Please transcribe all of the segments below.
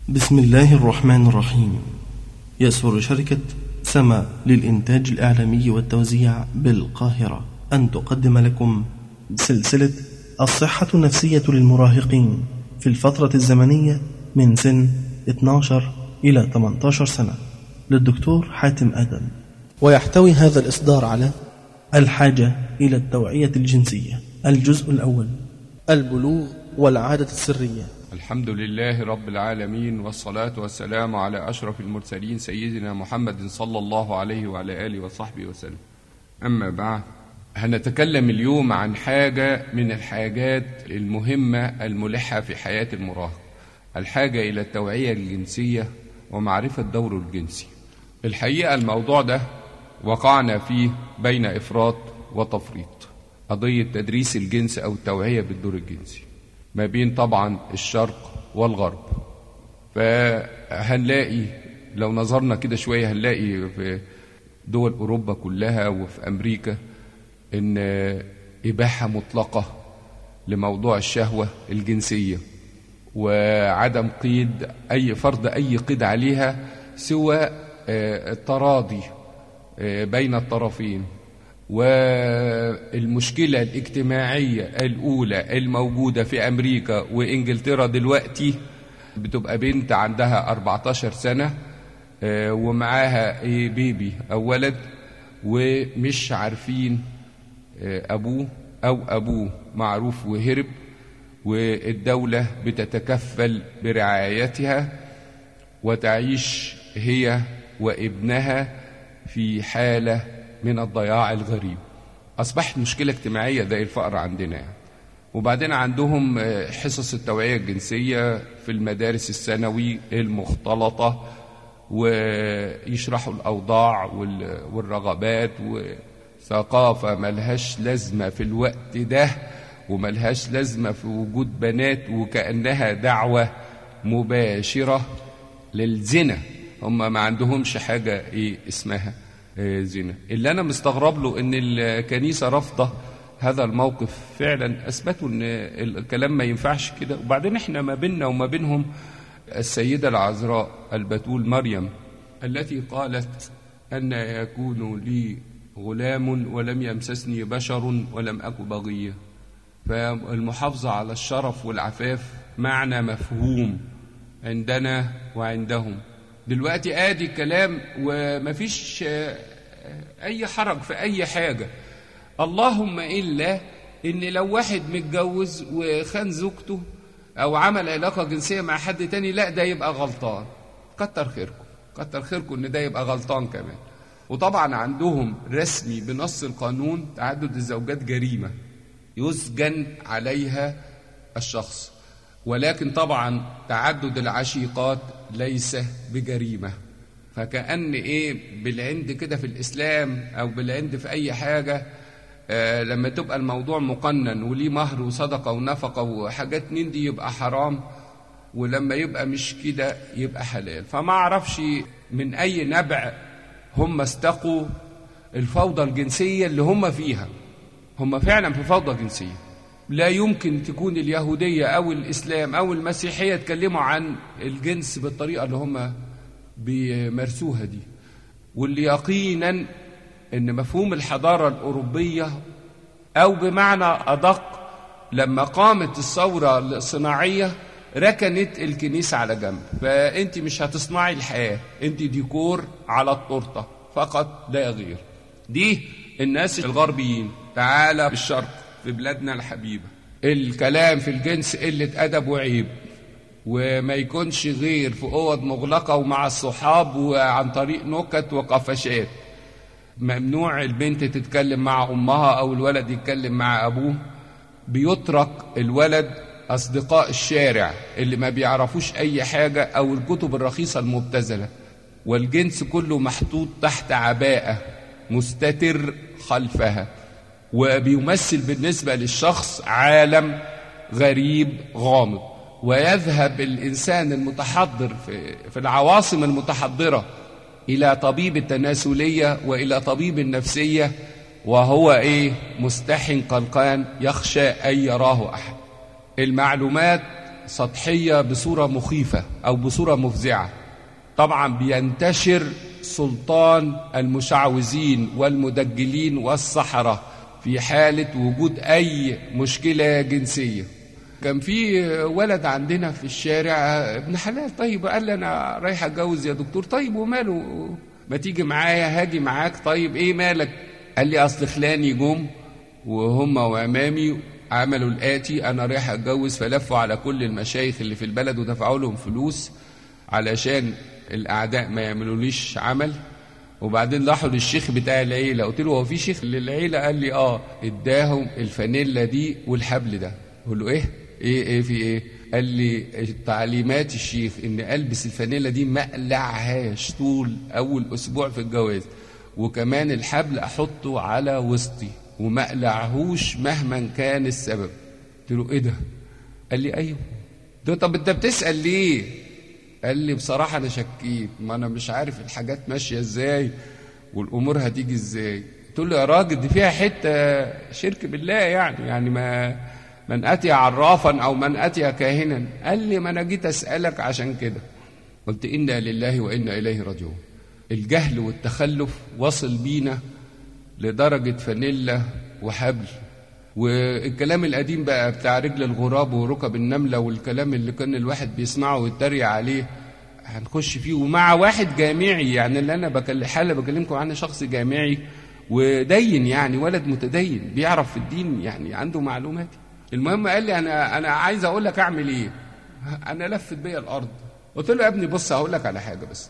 بسم الله الرحمن الرحيم. يسر شركة سما للإنتاج الإعلامي والتوزيع بالقاهرة أن تقدم لكم سلسلة الصحة النفسية للمراهقين في الفترة الزمنية من سن 12 إلى 18 سنة للدكتور حاتم آدم، ويحتوي هذا الإصدار على الحاجة إلى التوعية الجنسية، الجزء الأول، البلوغ والعادة السرية. الحمد لله رب العالمين، والصلاة والسلام على أشرف المرسلين سيدنا محمد صلى الله عليه وعلى آله وصحبه وسلم. أما بعد، هنتكلم اليوم عن حاجة من الحاجات المهمة الملحة في حياة المراهق، الحاجة إلى التوعية الجنسية ومعرفة دوره الجنسي. الحقيقة الموضوع ده وقعنا فيه بين إفراط وتفريط، قضية تدريس الجنس أو التوعية بالدور الجنسي ما بين طبعا الشرق والغرب. فهنلاقي لو نظرنا كده شوية هنلاقي في دول أوروبا كلها وفي أمريكا إن إباحة مطلقة لموضوع الشهوة الجنسية، وعدم قيد فرض أي قيد عليها سوى التراضي بين الطرفين. والمشكلة الاجتماعية الأولى الموجودة في أمريكا وإنجلترا دلوقتي بتبقى بنت عندها 14 سنة ومعاها بيبي أو ولد، ومش عارفين أبوه أو أبوه معروف وهرب، والدولة بتتكفل برعايتها وتعيش هي وابنها في حالة من الضياع الغريب. أصبحت مشكلة اجتماعية زي الفقر عندنا يعني. وبعدين عندهم حصص التوعية الجنسية في المدارس الثانوي المختلطة، ويشرحوا الأوضاع والرغبات، وثقافة ملهاش لازمة في الوقت ده وملهاش لازمة في وجود بنات، وكأنها دعوة مباشرة للزنا. هم ما عندهمش حاجة اسمها زنا. اللي أنا مستغرب له إن الكنيسة رافضة هذا الموقف. فعلا أثبتوا إن الكلام ما ينفعش كده. وبعدين إحنا ما بيننا وما بينهم السيدة العذراء البتول مريم التي قالت أن يكون لي غلام ولم يمسسني بشر ولم أك بغية. فالمحافظة على الشرف والعفاف معنى مفهوم عندنا وعندهم. دلوقتي ادي كلام ومفيش اي حرج في اي حاجة، اللهم الا ان لو واحد متجوز وخان زوجته او عمل علاقة جنسية مع حد تاني، لا ده يبقى غلطان. كتر خيركم كتر خيركم ان ده يبقى غلطان كمان. وطبعا عندهم رسمي بنص القانون تعدد الزوجات جريمة يسجن عليها الشخص، ولكن طبعا تعدد العشيقات ليس بجريمة. فكأن بالعند كده في الإسلام أو بالعند في أي حاجة، لما تبقى الموضوع مقنن وليه مهر وصدقة ونفقة وحاجات من دي يبقى حرام، ولما يبقى مش كده يبقى حلال. فما أعرفش من أي نبع هم استقوا الفوضى الجنسية اللي هم فيها. هم فعلا في فوضى جنسية. لا يمكن تكون اليهودية أو الإسلام أو المسيحية يتكلموا عن الجنس بالطريقة اللي هم بيمارسوها دي. واللي يقينا أن مفهوم الحضارة الأوروبية، أو بمعنى أدق لما قامت الثورة الصناعية ركنت الكنيسة على جنب. فأنت مش هتصنعي الحياة، أنت ديكور على التورتة فقط لا غير. دي الناس الغربيين. تعالى بالشرق في بلادنا الحبيبة الكلام في الجنس قلة أدب وعيب، وما يكونش غير في أوض مغلقة ومع الصحاب وعن طريق نكت وقفشات. ممنوع البنت تتكلم مع أمها أو الولد يتكلم مع أبوه. بيترك الولد أصدقاء الشارع اللي ما بيعرفوش أي حاجة أو الكتب الرخيصة المبتذلة، والجنس كله محطوط تحت عباءة مستتر خلفها، وبيمثل بالنسبة للشخص عالم غريب غامض. ويذهب الإنسان المتحضر في العواصم المتحضرة إلى طبيب التناسلية وإلى طبيب النفسية وهو مستحن قلقان يخشى أن يراه أحد. المعلومات سطحية بصورة مخيفة أو بصورة مفزعة. طبعا بينتشر سلطان المشعوذين والمدجلين والسحرة في حالة وجود أي مشكلة جنسية. كان في ولد عندنا في الشارع ابن حلال طيب، قال لي أنا رايح أتجوز يا دكتور. طيب وماله، ما تيجي معايا؟ هاجي معاك. طيب إيه مالك؟ قال لي أصل خلاني جم وهم وأمامي عملوا الآتي، أنا رايح أتجوز، فلفوا على كل المشايخ اللي في البلد ودفعوا لهم فلوس علشان الأعداء ما يعملوليش عمل. وبعدين راحوا للشيخ بتاع العيلة، قلت له هو في شيخ للعيلة؟ قال لي اداهم الفانيلا دي والحبل ده. قلت له ايه في ايه؟ قال لي تعليمات الشيخ ان البس الفانيلا دي ما اقلعهاش طول اول اسبوع في الجواز، وكمان الحبل احطه على وسطي وما اقلعهوش مهما كان السبب. قلت له ايه ده؟ قال لي ايوه. قلت له طب انت بتسأل ليه؟ قال لي بصراحة انا شكيت، ما انا مش عارف الحاجات ماشية ازاي والامور هتيجي ازاي. قلت له يا راجل دي فيها حتة شرك بالله، يعني ما من أتي عرافا أو من أتي كاهنا. قال لي ما أنا جيت أسألك عشان كده. قلت إنا لله وإنا إليه راجعون. الجهل والتخلف وصل بينا لدرجة فانيلا وحبل، والكلام القديم بقى بتاع رجل الغراب وركب النملة والكلام اللي كان الواحد بيسمعه ويتريق عليه هنخش فيه. ومع واحد جامعي، يعني اللي أنا بكلمكم عنه شخص جامعي ودين، يعني ولد متدين بيعرف في الدين، يعني عنده معلومات. المهم قال لي أنا عايز أقول لك أعمل إيه. أنا لفت بيا الأرض. قلت له يا ابني بص هقول لك على حاجة بس.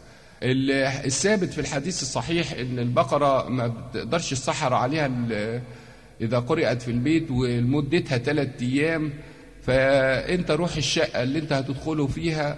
الثابت في الحديث الصحيح إن البقرة ما بتقدرش السحر عليها إذا قرأت في البيت ومدتها 3 أيام، فأنت روح الشقة اللي أنت هتدخله فيها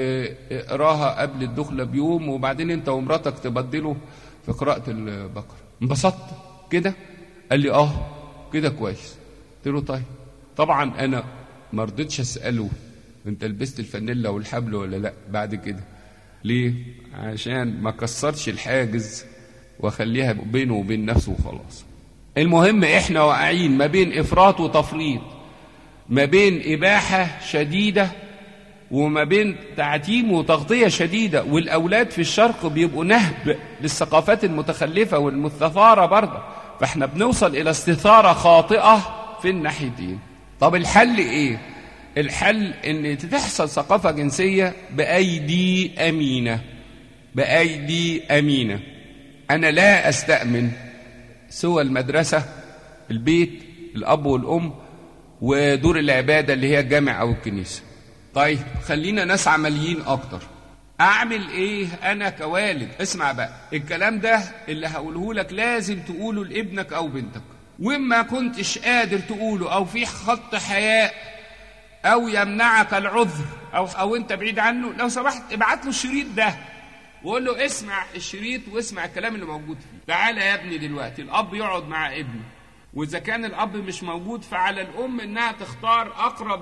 واقراها قبل الدخلة بيوم، وبعدين أنت ومراتك تبدلوا في قراءة البقرة. انبسطت كده؟ قال لي كده كويس. قلت له طيب. طبعا أنا ما رضيتش أسأله أنت لبست الفانيلا والحبل ولا لأ بعد كده. ليه؟ عشان ما كسرش الحاجز وخليها بينه وبين نفسه وخلاص. المهم إحنا واقعين ما بين إفراط وتفريط، ما بين إباحة شديدة وما بين تعتيم وتغطية شديدة. والأولاد في الشرق بيبقوا نهب للثقافات المتخلفة والمستثارة برضه، فإحنا بنوصل إلى استثارة خاطئة في الناحيتين. طب الحل إيه؟ الحل إن تحصل ثقافة جنسية بأيدي أمينة، بأيدي أمينة. أنا لا أستأمن سوى المدرسة، البيت، الأب والأم، ودور العبادة اللي هي الجامع أو الكنيسة. طيب خلينا ناس عمليين أكتر. أعمل إيه أنا كوالد؟ اسمع بقى الكلام ده اللي هقوله لك لازم تقوله لابنك أو بنتك، وما كنتش قادر تقوله أو في خط حياء أو يمنعك العذر أو أنت بعيد عنه، لو سمحت ابعت له الشريط ده وقول له اسمع الشريط واسمع الكلام اللي موجود فيه. تعالى يا ابني دلوقتي الأب يقعد مع ابنه، وإذا كان الأب مش موجود فعلى الأم إنها تختار أقرب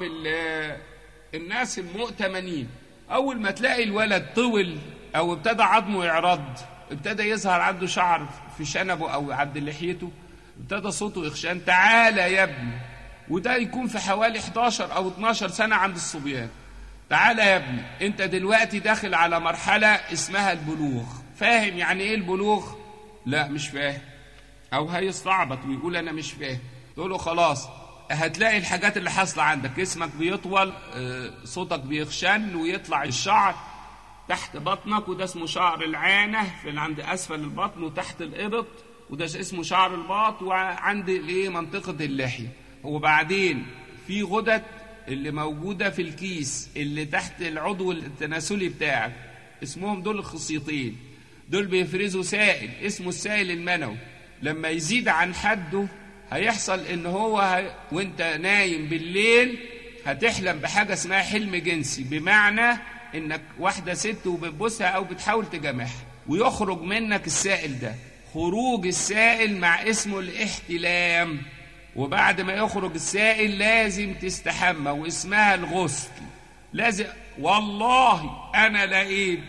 الناس المؤتمنين. أول ما تلاقي الولد طول أو ابتدى عظمه يعرض، ابتدى يظهر عنده شعر في شنبه أو عند لحيته، ابتدى صوته يخشان، تعالى يا ابني. وده يكون في حوالي 11 أو 12 سنة عند الصبيان. تعالى يا ابني انت دلوقتي داخل على مرحلة اسمها البلوغ. فاهم يعني ايه البلوغ؟ لا مش فاهم، او هيستعبط ويقول انا مش فاهم. تقول له خلاص هتلاقي الحاجات اللي حاصله عندك، اسمك بيطول، صوتك بيخشن، ويطلع الشعر تحت بطنك، وده اسمه شعر العانة في عند اسفل البطن وتحت الابط، وده اسمه شعر الباط، وعند الايه منطقة اللحية. وبعدين في غدد اللي موجودة في الكيس اللي تحت العضو التناسلي بتاعك، اسمهم دول الخصيتين، دول بيفرزوا سائل اسمه السائل المنوي. لما يزيد عن حده هيحصل ان هو وانت نايم بالليل هتحلم بحاجة اسمها حلم جنسي، بمعنى انك واحدة ست وبتبوسها او بتحاول تجامعها، ويخرج منك السائل ده. خروج السائل مع اسمه الاحتلام، وبعد ما يخرج السائل لازم تستحمى واسمها الغسل. لازم. والله انا لقيت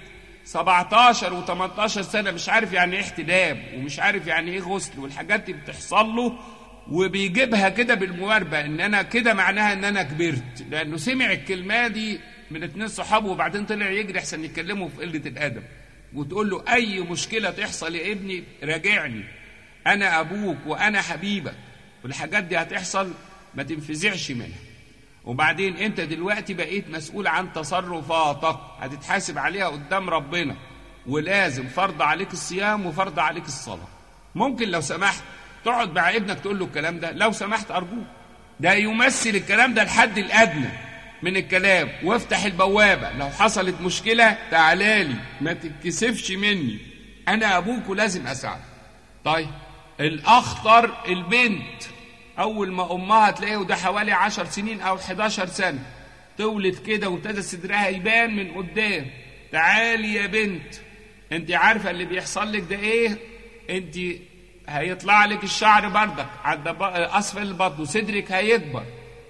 17 و18 سنة مش عارف يعني ايه احتلام ومش عارف يعني ايه غسل، والحاجات دي بتحصل له وبيجيبها كده بالمواربة ان انا كده معناها ان انا كبرت، لانه سمع الكلمة دي من 2 صحابه وبعدين طلع يجري احسن يتكلموا في قلة الادب. وتقول له اي مشكلة تحصل يا ابني راجعني، انا ابوك وانا حبيبك، والحاجات دي هتحصل ما تنفزعش منها. وبعدين انت دلوقتي بقيت مسؤول عن تصرفاتك، هتتحاسب عليها قدام ربنا، ولازم فرض عليك الصيام وفرض عليك الصلاة. ممكن لو سمحت تقعد مع ابنك تقول له الكلام ده، لو سمحت أرجوك، ده يمثل الكلام ده الحد الأدنى من الكلام، وافتح البوابة لو حصلت مشكلة تعالالي، ما تتكسفش مني، أنا أبوك ولازم أساعدك. طيب الأخطر البنت، أول ما أمها تلاقيه، وده حوالي 10 سنين أو 11 سنة، تولد كده وابتدى صدرها يبان من قدام، تعالي يا بنت انت عارفة اللي بيحصل لك ده ايه؟ انت هيطلع لك الشعر بردك عند أسفل البطن، وصدرك هيكبر،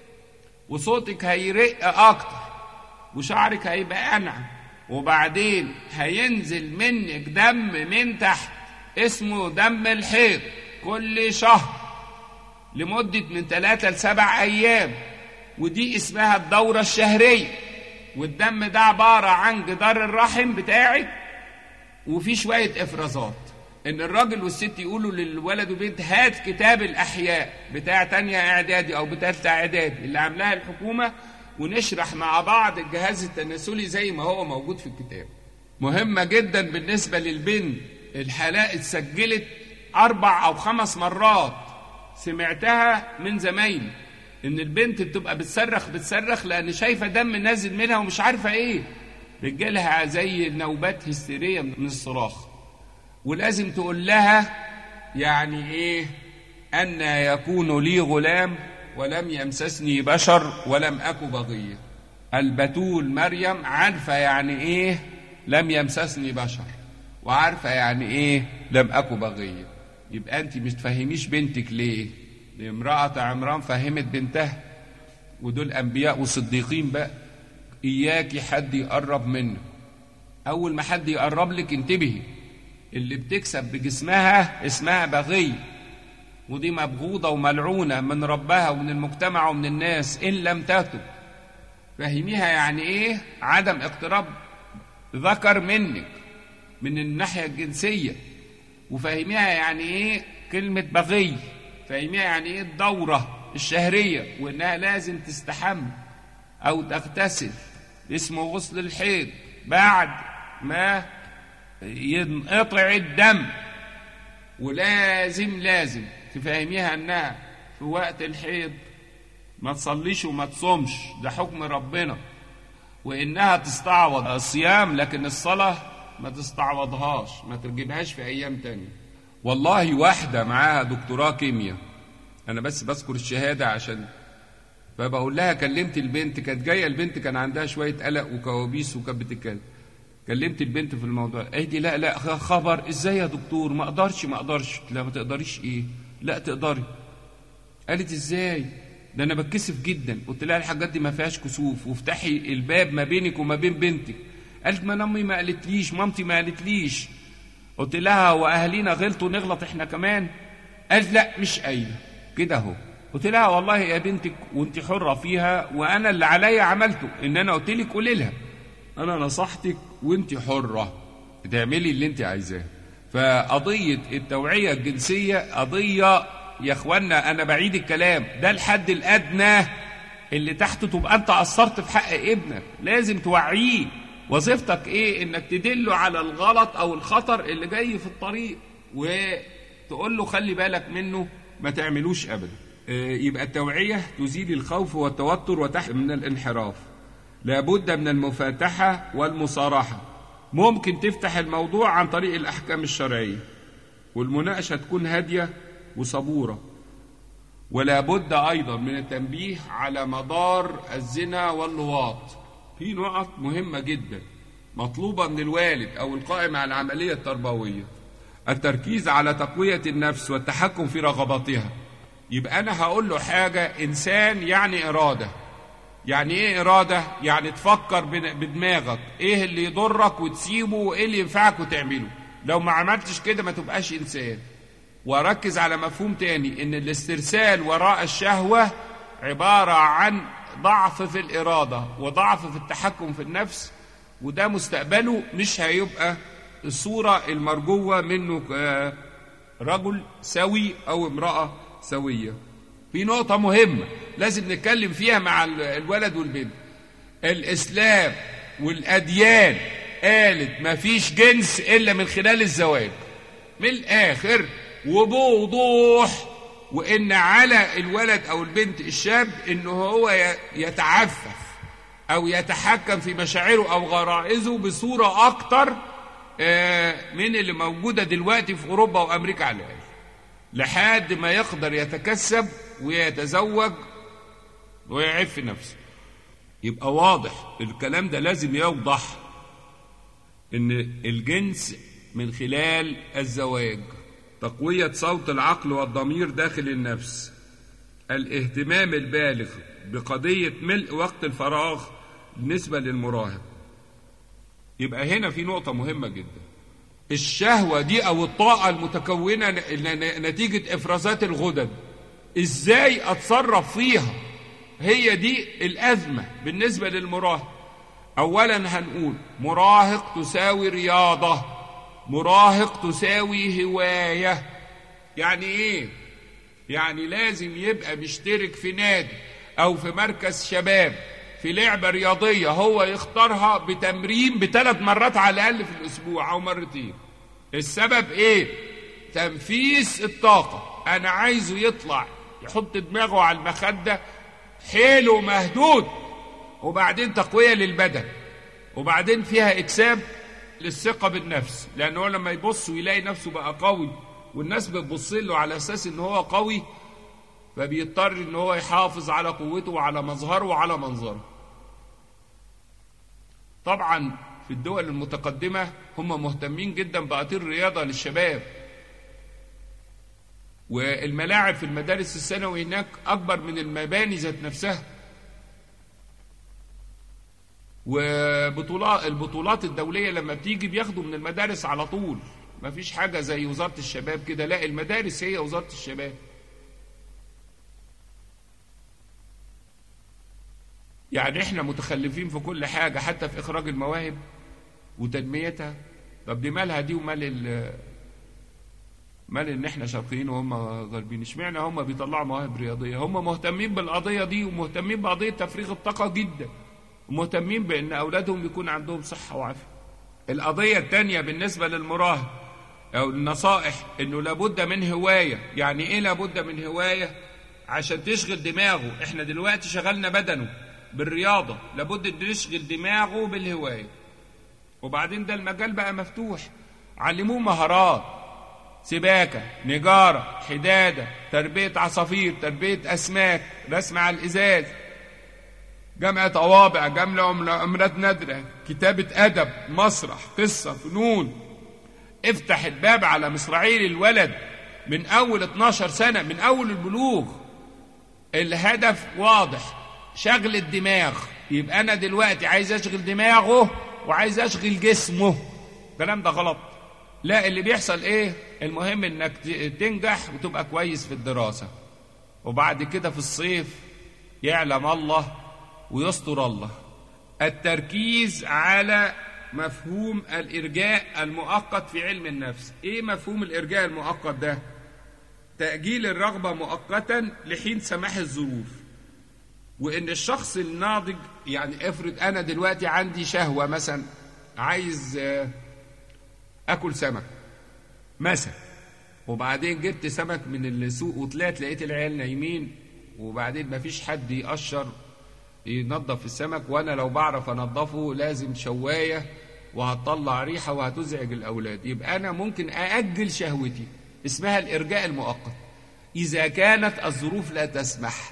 وصوتك هيرق أكتر، وشعرك هيبقى أنعم، وبعدين هينزل منك دم من تحت اسمه دم الحيض كل شهر لمدة من 3 ل7 أيام، ودي اسمها الدورة الشهرية. والدم ده عبارة عن جدار الرحم بتاعك وفي شوية إفرازات. إن الراجل والست يقولوا للولد وبنت هات كتاب الأحياء بتاع 2 إعدادي أو بتاع 3 إعدادي اللي عاملاها الحكومة، ونشرح مع بعض الجهاز التناسلي زي ما هو موجود في الكتاب. مهمة جدا بالنسبة للبنت. الحالات اتسجلت 4 أو 5 مرات سمعتها من زمايلي، إن البنت بتبقى بتصرخ لأن شايفة دم نازل منها ومش عارفة إيه، بتجيلها زي نوبات هستيرية من الصراخ. ولازم تقول لها يعني إيه أن يكون لي غلام ولم يمسسني بشر ولم أك بغية. البتول مريم عارفة يعني إيه لم يمسسني بشر، وعارفة يعني إيه لم أك بغية. يبقى أنت مش تفهميش بنتك ليه؟ امرأة عمران فهمت بنتها، ودول أنبياء وصديقين بقى. إياكي حد يقرب منه، أول ما حد يقرب لك انتبهي، اللي بتكسب بجسمها اسمها بغي، ودي مبغوضة وملعونة من ربها ومن المجتمع ومن الناس إن لم تتب. فهميها يعني إيه عدم اقتراب ذكر منك من الناحية الجنسية، وفهميها يعني إيه كلمة بغي، فهميها يعني إيه الدورة الشهرية، وإنها لازم تستحم أو تغتسل، اسمه غسل الحيض بعد ما ينقطع الدم. ولازم تفهميها أنها في وقت الحيض ما تصليش وما تصومش، ده حكم ربنا، وإنها تستعوض الصيام لكن الصلاة ما تستعوضهاش، ما ترجبهاش في أيام تانية. والله واحدة معاها دكتوراه كيمياء، أنا بس بذكر الشهادة عشان، فبقول لها كلمت البنت، كانت جاية البنت كان عندها شوية قلق وكوابيس وكانت بتتكلم، كلمت البنت في الموضوع، قالت لي لا خبر ازاي يا دكتور، ما اقدرش. لا ما تقدريش ايه؟ لا تقدري. قالت ازاي؟ ده انا بتكسف جدا. قلت لها الحاجات دي ما فيهاش كسوف، وافتحي الباب ما بينك وما بين بنتك. قالت ما امي ما قالتليش، مامتي ما قالتليش. قلت لها واهالينا غلطوا نغلط احنا كمان؟ قالت لا مش قايله كده اهو. قلت لها والله يا بنتك وانت حره فيها، وانا اللي عليا عملته ان انا قلت لك قولي لها، انا نصحتك وانت حره تعملي اللي انت عايزاه. فقضيه التوعيه الجنسيه قضيه يا اخوانا، انا بعيد الكلام ده الحد الادنى اللي تحته تبقى انت قصرت في حق ابنك، لازم توعيه. وظيفتك ايه؟ انك تدله على الغلط او الخطر اللي جاي في الطريق، وتقول له خلي بالك منه ما تعملوش ابدا. يبقى التوعيه تزيل الخوف والتوتر وتحمي من الانحراف. لابد من المفاتحه والمصارحه. ممكن تفتح الموضوع عن طريق الاحكام الشرعيه، والمناقشه تكون هاديه وصبوره. ولا بد ايضا من التنبيه على مدار الزنا واللواط. في نقط مهمه جدا مطلوبه من الوالد او القائم على العمليه التربويه: التركيز على تقويه النفس والتحكم في رغباتها. يبقى انا هقول له حاجه، انسان يعني اراده. يعني ايه اراده؟ يعني تفكر بدماغك ايه اللي يضرك وتسيبه، وايه اللي ينفعك وتعمله. لو ما عملتش كده ما تبقاش انسان. واركز على مفهوم تاني، ان الاسترسال وراء الشهوة عبارة عن ضعف في الإرادة وضعف في التحكم في النفس، وده مستقبله مش هيبقى الصورة المرجوة منه رجل سوي أو امرأة سوية. في نقطة مهمة لازم نتكلم فيها مع الولد والبنت. الإسلام والأديان قالت مفيش جنس إلا من خلال الزواج من الآخر وبوضوح، وإن على الولد أو البنت الشاب إنه هو يتعفف أو يتحكم في مشاعره أو غرائزه بصورة أكتر من اللي موجودة دلوقتي في أوروبا وأمريكا على الأقل، لحد ما يقدر يتكسب ويتزوج ويعف نفسه. يبقى واضح الكلام ده لازم يوضح، إن الجنس من خلال الزواج، تقوية صوت العقل والضمير داخل النفس، الاهتمام البالغ بقضية ملء وقت الفراغ بالنسبة للمراهق. يبقى هنا في نقطة مهمة جدا، الشهوة دي أو الطاقة المتكونة نتيجة إفرازات الغدد، إزاي أتصرف فيها؟ هي دي الأزمة بالنسبة للمراهق. أولا هنقول مراهق تساوي رياضة، مراهق تساوي هواية. يعني إيه؟ يعني لازم يبقى مشترك في نادي أو في مركز شباب في لعبة رياضية هو يختارها بتمرين ب3 مرات على الأقل في الأسبوع أو مرتين. السبب إيه؟ تنفيذ الطاقة. أنا عايزه يطلع يحط دماغه على المخدة حيله مهدود، وبعدين تقوية للبدن، وبعدين فيها إكساب للثقة بالنفس، لأنه لما يبص ويلاقي نفسه بقى قوي والناس بتبص له على أساس إن هو قوي، فبيضطر إن هو يحافظ على قوته وعلى مظهره وعلى منظره. طبعا في الدول المتقدمة هم مهتمين جدا بأطير الرياضة للشباب، والملاعب في المدارس الثانوي هناك أكبر من المباني ذات نفسها، البطولات الدولية لما بتيجي بياخدوا من المدارس على طول، ما فيش حاجة زي وزارة الشباب كده، لا المدارس هي وزارة الشباب. يعني احنا متخلفين في كل حاجة، حتى في إخراج المواهب وتنميتها. طب دي مالها دي ومال مال ان احنا شرقيين وهم غربيين؟ اشمعنى هم بيطلعوا مواهب رياضية؟ هم مهتمين بالقضية دي ومهتمين بقضية تفريغ الطاقة جدا، ومهتمين بان اولادهم يكون عندهم صحة وعافية. القضية الثانية بالنسبة للمراهق او النصائح، انه لابد من هواية. يعني ايه لابد من هواية؟ عشان تشغل دماغه. احنا دلوقتي شغلنا بدنه بالرياضة، لابد ان نشغل دماغه بالهواية. وبعدين ده المجال بقى مفتوح، علموه مهارات، سباكة، نجارة، حدادة، تربية عصافير، تربية أسماك، رسم على الإزاز، جمع طوابع، جمع عملات نادرة، كتابة أدب، مسرح، قصة، فنون. افتح الباب على مصراعي الولد من أول 12 سنة، من أول البلوغ. الهدف واضح، شغل الدماغ. يبقى أنا دلوقتي عايز أشغل دماغه وعايز أشغل جسمه. الكلام ده غلط. لا، اللي بيحصل إيه؟ المهم إنك تنجح وتبقى كويس في الدراسة، وبعد كده في الصيف يعلم الله ويستر الله. التركيز على مفهوم الإرجاء المؤقت في علم النفس. إيه مفهوم الإرجاء المؤقت ده؟ تأجيل الرغبة مؤقتا لحين سماح الظروف. وإن الشخص الناضج، يعني افرض أنا دلوقتي عندي شهوة مثلا، عايز أكل سمك مثلا، وبعدين جبت سمك من السوق وطلعت لقيت العيال نايمين، وبعدين مفيش حد يقشر ينظف السمك، وأنا لو بعرف أنظفه لازم شواية وهتطلع ريحة وهتزعج الأولاد. يبقى أنا ممكن أأجل شهوتي، اسمها الإرجاء المؤقت، إذا كانت الظروف لا تسمح.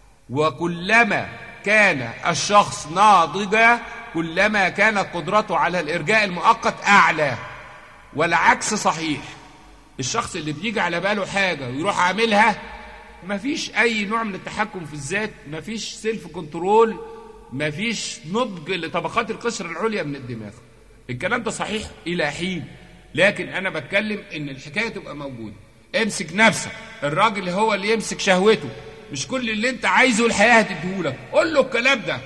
وكلما كان الشخص ناضجا كلما كانت قدرته على الإرجاء المؤقت أعلى، والعكس صحيح. الشخص اللي بيجي على باله حاجة ويروح عاملها، مفيش أي نوع من التحكم في الذات، مفيش سيلف كنترول، مفيش نضج لطبقات القشرة العليا من الدماغ. الكلام ده صحيح إلى حين، لكن أنا بتكلم إن الحكاية تبقى موجودة. امسك نفسك. الراجل هو اللي يمسك شهوته، مش كل اللي انت عايزه الحياة هتديهولك. قول له الكلام ده.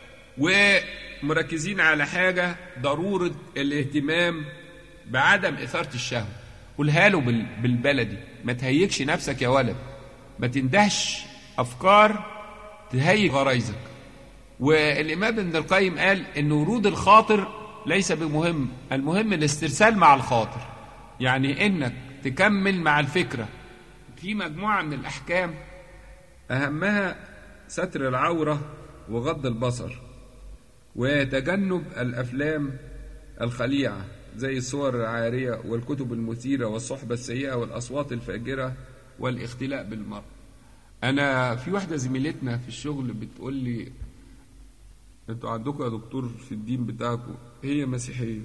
ومركزين على حاجة، ضرورة الاهتمام بعدم إثارة الشهوة. قولها له بالبلدي، ما تهيكش نفسك يا ولد، ما تندهش أفكار تهيج غرايزك. والإمام ابن القيم قال إن ورود الخاطر ليس بمهم، المهم الاسترسال مع الخاطر، يعني إنك تكمل مع الفكرة. في مجموعة من الأحكام أهمها ستر العورة وغض البصر وتجنب الأفلام الخليعة زي الصور العارية والكتب المثيرة والصحبة السيئة والأصوات الفاجرة والاختلاء بالمرء. أنا في واحدة زميلتنا في الشغل بتقول لي أنتوا عندكم يا دكتور في الدين بتاعكم، هي مسيحية،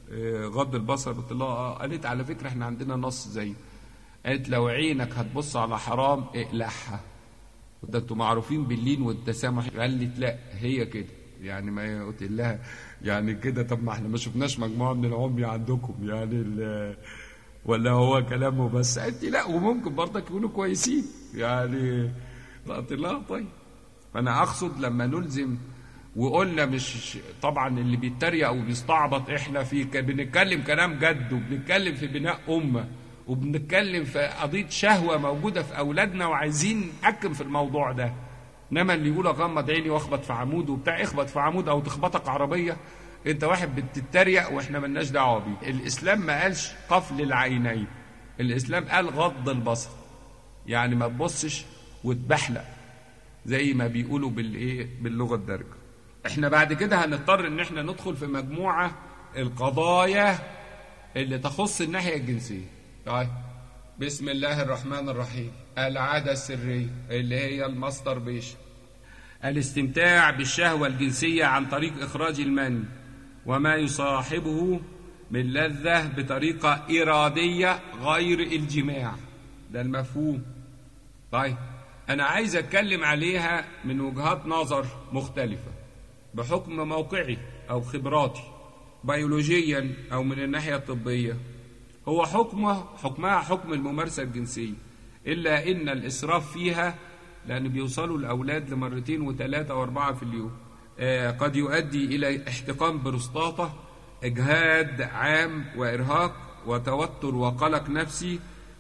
غض البصر؟ قلت لها قالت على فكرة احنا عندنا نص زي، قالت لو عينك هتبص على حرام اقلعها، وده انتوا معروفين باللين والتسامح. قالت لا هي كده، يعني ما قلت لها يعني كده، طب ما احنا ما شفناش مجموعة من العمي عندكم يعني ولا هو كلامه بس؟ قالت لي لا، وممكن برضك يكونوا كويسين يعني. قلت لها طيب. فانا اقصد لما نلزم، وقلنا مش طبعا اللي بيتريق او بيستعبط، احنا بنتكلم كلام جد، وبنتكلم في بناء امه، وبنتكلم في قضيه شهوه موجوده في اولادنا وعايزين نحكم في الموضوع ده. انما اللي يقول اغمض عيني واخبط في عمود وبتاع، اخبط في عمود او تخبطك عربيه، انت واحد بتتريق واحنا ملناش دعوه بيه. الاسلام ما قالش قفل العينين، الاسلام قال غض البصر، يعني ما تبصش وتبحلق زي ما بيقولوا باللغه الدارجه. احنا بعد كده هنضطر ان احنا ندخل في مجموعه القضايا اللي تخص الناحيه الجنسيه. طيب بسم الله الرحمن الرحيم. العاده السريه اللي هي الماستربيشن، الاستمتاع بالشهوه الجنسيه عن طريق اخراج المني وما يصاحبه من لذه بطريقه اراديه غير الجماع، ده المفهوم. طيب انا عايز اتكلم عليها من وجهات نظر مختلفه بحكم موقعي أو خبراتي بيولوجيا أو من الناحية الطبية. هو حكمها حكم الممارسة الجنسية، إلا إن الإسراف فيها، لأن بيوصلوا الأولاد لمرتين وثلاثة وأربعة في اليوم، قد يؤدي إلى احتقان بروستاتا، إجهاد عام وإرهاق وتوتر وقلق نفسي.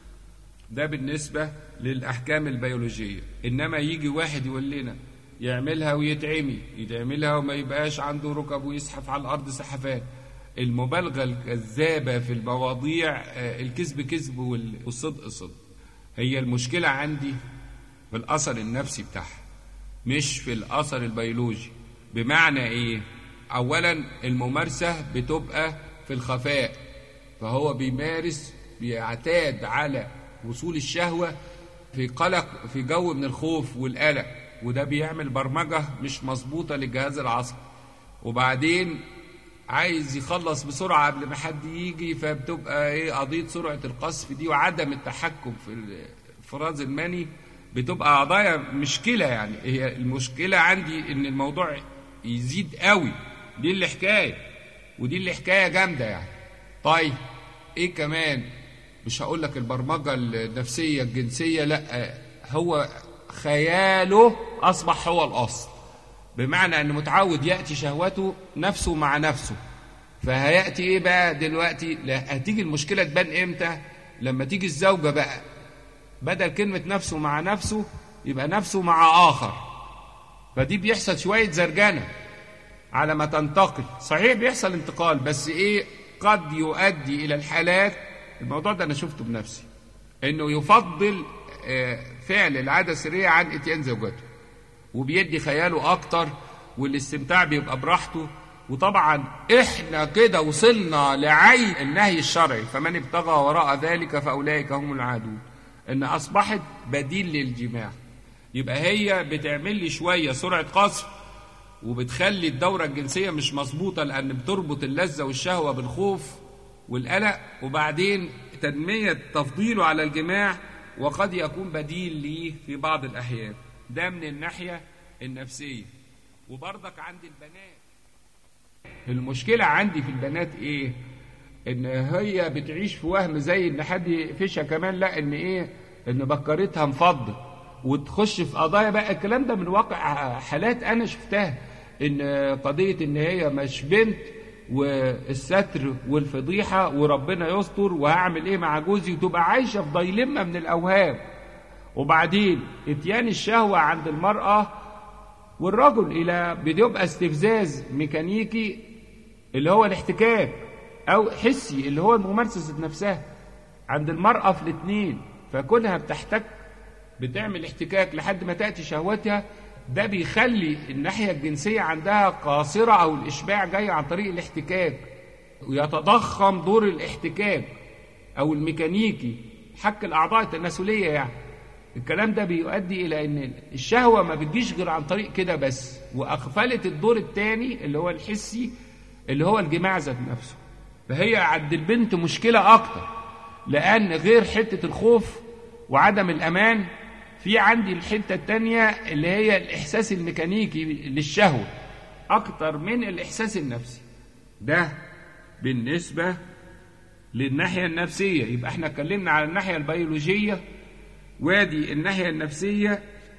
ده بالنسبة للأحكام البيولوجية. إنما يجي واحد يقول لنا يعملها ويتعمي، يتعملها وما يبقاش عنده ركب ويسحف على الأرض سحفات. المبالغة الكذابة في المواضيع، الكذب كذب والصدق صدق. هي المشكلة عندي في الأثر النفسي بتاعها، مش في الأثر البيولوجي. بمعنى إيه؟ أولا الممارسة بتبقى في الخفاء، فهو بيعتاد على وصول الشهوة في قلق، في جو من الخوف والقلق، وده بيعمل برمجة مش مظبوطة للجهاز العصبي. وبعدين عايز يخلص بسرعة قبل ما حد يجي، فبتبقى قضية سرعة القذف دي وعدم التحكم في الافراز المني بتبقى قضايا مشكلة. يعني هي المشكلة عندي ان الموضوع يزيد قوي، دي اللي حكاية، ودي اللي حكاية جامدة يعني. طيب ايه كمان؟ مش هقول لك البرمجة النفسية الجنسية، لا، هو خياله أصبح هو الأصل، بمعنى أنه متعود يأتي شهوته نفسه مع نفسه. فهيأتي إيه بقى دلوقتي؟ هتيجي المشكلة تبان إمتى؟ لما تيجي الزوجة بقى بدل كلمة نفسه مع نفسه يبقى نفسه مع آخر، فدي بيحصل شوية زرجنة على ما تنتقل. صحيح بيحصل انتقال، بس قد يؤدي إلى الحالات، الموضوع ده أنا شفته بنفسي، إنه يفضل فعل العادة السرية عن اتيان زوجته، وبيدي خياله أكتر، والاستمتاع بيبقى براحته. وطبعا إحنا كده وصلنا لعين النهي الشرعي، فمن ابتغى وراء ذلك فأولئك هم العادون، إن أصبحت بديل للجماع. يبقى هي بتعمل لي شوية سرعة قذف، وبتخلي الدورة الجنسية مش مظبوطة، لأن بتربط اللذة والشهوة بالخوف والقلق، وبعدين تنمية تفضيله على الجماع، وقد يكون بديل ليه في بعض الأحيان. ده من الناحية النفسية. وبرضك عند البنات، المشكلة عندي في البنات إيه؟ ان هي بتعيش في وهم زي ان حد يقفشها كمان، لا ان ايه، ان بكرتها مفضة وتخش في قضايا بقى. الكلام ده من واقع حالات انا شفتها، ان قضية ان هي مش بنت والستر والفضيحة وربنا يستر وهعمل ايه مع جوزي، وتبقى عايشة في ضيلمة من الاوهام. وبعدين اتيان الشهوة عند المرأة والرجل الى بيبقى استفزاز ميكانيكي اللي هو الاحتكاك، او حسي اللي هو الممارسة نفسها عند المرأة في الاثنين. فكونها بتحتك بتعمل احتكاك لحد ما تأتي شهوتها، ده بيخلي الناحية الجنسية عندها قاصرة، او الاشباع جاي عن طريق الاحتكاك، ويتضخم دور الاحتكاك او الميكانيكي، حك الاعضاء التناسلية يعني. الكلام ده بيؤدي الى ان الشهوة ما بتجيش غير عن طريق كده بس، واغفلت الدور الثاني اللي هو الحسي اللي هو الجماع ذات نفسه. فهي عند البنت مشكلة اكتر، لان غير حتة الخوف وعدم الامان، في عندي الحتة التانية اللي هي الاحساس الميكانيكي للشهوة اكتر من الاحساس النفسي. ده بالنسبة للناحية النفسية. يبقى احنا اتكلمنا على الناحية البيولوجية، وادي الناحية النفسية.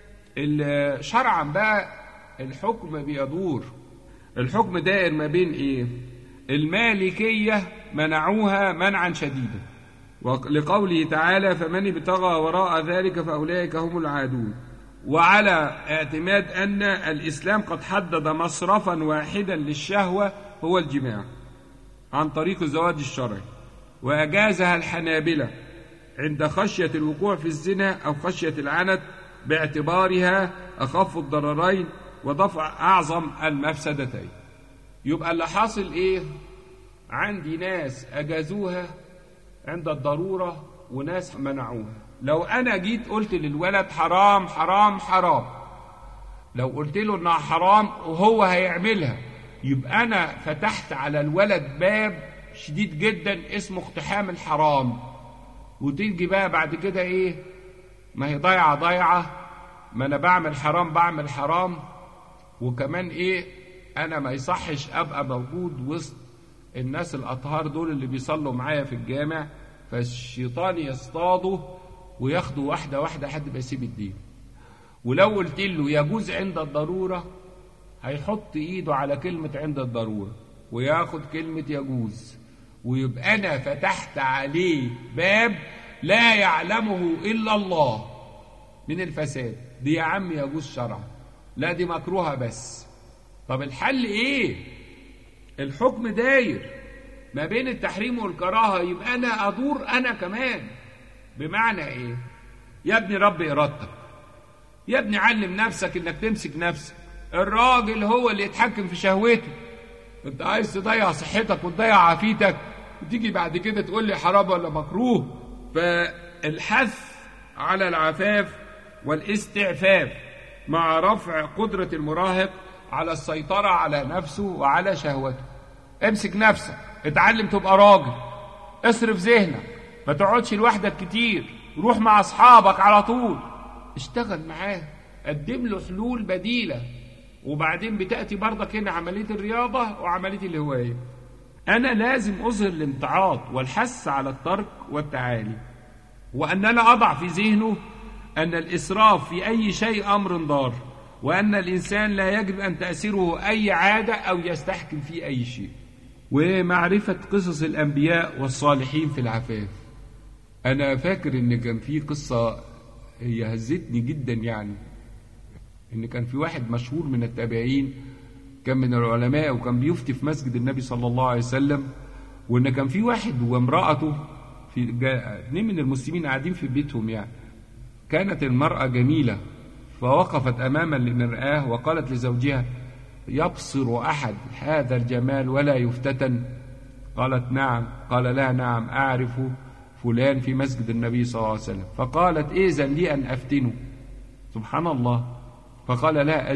شرعا بقى الحكم بيدور، الحكم دائر ما بين ايه؟ المالكية منعوها منعا شديدا، ولقوله تعالى فمن ابتغى وراء ذلك فأولئك هم العادون، وعلى اعتماد أن الإسلام قد حدد مصرفا واحدا للشهوة هو الجماع عن طريق الزواج الشرعي، وأجازها الحنابلة عند خشية الوقوع في الزنا أو خشية العنت، باعتبارها أخف الضررين ودفع أعظم المفسدتين. يبقى اللي حاصل إيه؟ عندي ناس أجازوها عند الضرورة وناس منعوها. لو أنا جيت قلت للولد حرام حرام حرام، لو قلت له إنها حرام وهو هيعملها، يبقى أنا فتحت على الولد باب شديد جدا اسمه اقتحام الحرام. وتيجي بقى بعد كده إيه؟ ما هي ضيعة، ما أنا بعمل حرام، وكمان إيه؟ أنا ما يصحش أبقى موجود وسط الناس الأطهار دول اللي بيصلوا معايا في الجامع، فالشيطان يصطاده وياخده واحدة واحدة حد ما يسيب الدين. ولو قلت له يجوز عند الضرورة، هيحط إيده على كلمة عند الضرورة وياخد كلمة يجوز، ويبقى أنا فتحت عليه باب لا يعلمه إلا الله من الفساد. دي يا عم يجوز شرعا، لا دي مكروهة بس. طب الحل إيه؟ الحكم داير ما بين التحريم والكراهة، يبقى أنا أدور أنا كمان. بمعنى إيه؟ يا ابني رب إرادتك، يا ابني علم نفسك إنك تمسك نفسك. الراجل هو اللي يتحكم في شهوته. أنت عايز تضيع صحتك وتضيع عافيتك وتيجي بعد كده تقول لي حرام ولا مكروه؟ فالحث على العفاف والاستعفاف مع رفع قدرة المراهق على السيطرة على نفسه وعلى شهوته. امسك نفسك، اتعلم تبقى راجل، اصرف ذهنك، ما تقعدش لوحدك كتير، روح مع اصحابك على طول، اشتغل معاه، قدم له حلول بديلة. وبعدين بتأتي برضك هنا عملية الرياضة وعملية الهواية. أنا لازم أظهر الامتعاض والحث على الترك والتعالي، وأن أنا أضع في ذهنه أن الإسراف في أي شيء أمر ضار، وأن الإنسان لا يجب أن تأثيره أي عادة أو يستحكم في أي شيء. ومعرفة قصص الأنبياء والصالحين في العفاف. أنا فاكر إن كان في قصة هي هزتني جدا، يعني إن كان في واحد مشهور من التابعين كان من العلماء وكان بيفتي في مسجد النبي صلى الله عليه وسلم، وإن كان في واحد وامرأته اتنين من المسلمين قاعدين في بيتهم يعني. كانت المرأة جميلة فوقفت أمام المرآة وقالت لزوجها يبصر أحد هذا الجمال ولا يفتتن؟ قالت نعم. قال لا نعم أعرف فلان في مسجد النبي صلى الله عليه وسلم. فقالت إذن لي أن أفتنه. سبحان الله. فقال لا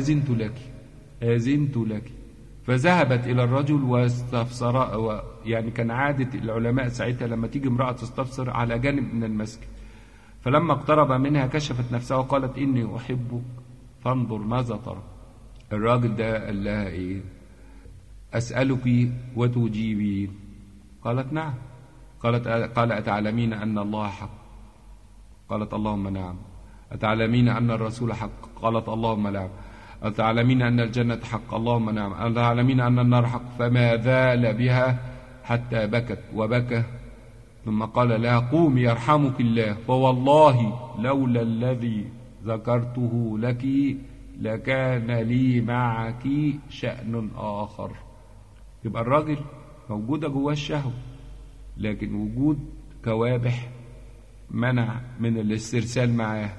أذنت لك. فذهبت إلى الرجل واستفسر، يعني كان عادة العلماء ساعتها لما تيجي امرأة تستفسر على جانب من المسجد. فلما اقترب منها كشفت نفسها وقالت إني أحبك فانظر ماذا ترى. الراجل ده قال لها إيه؟ أسألك وتجيبين. قالت نعم. قال أتعلمين أن الله حق؟ قالت اللهم نعم. أتعلمين أن الرسول حق؟ قالت اللهم نعم. أتعلمين أن الجنة حق؟ اللهم نعم. أتعلمين أن النار حق؟ فما زال بها حتى بكت وبكى، ثم قال لها قومي يرحمك الله، فوالله لولا الذي ذكرته لك لكان لي معك شأن آخر. يبقى الراجل موجودة جواه الشهوة، لكن وجود كوابح منع من الاسترسال معاه.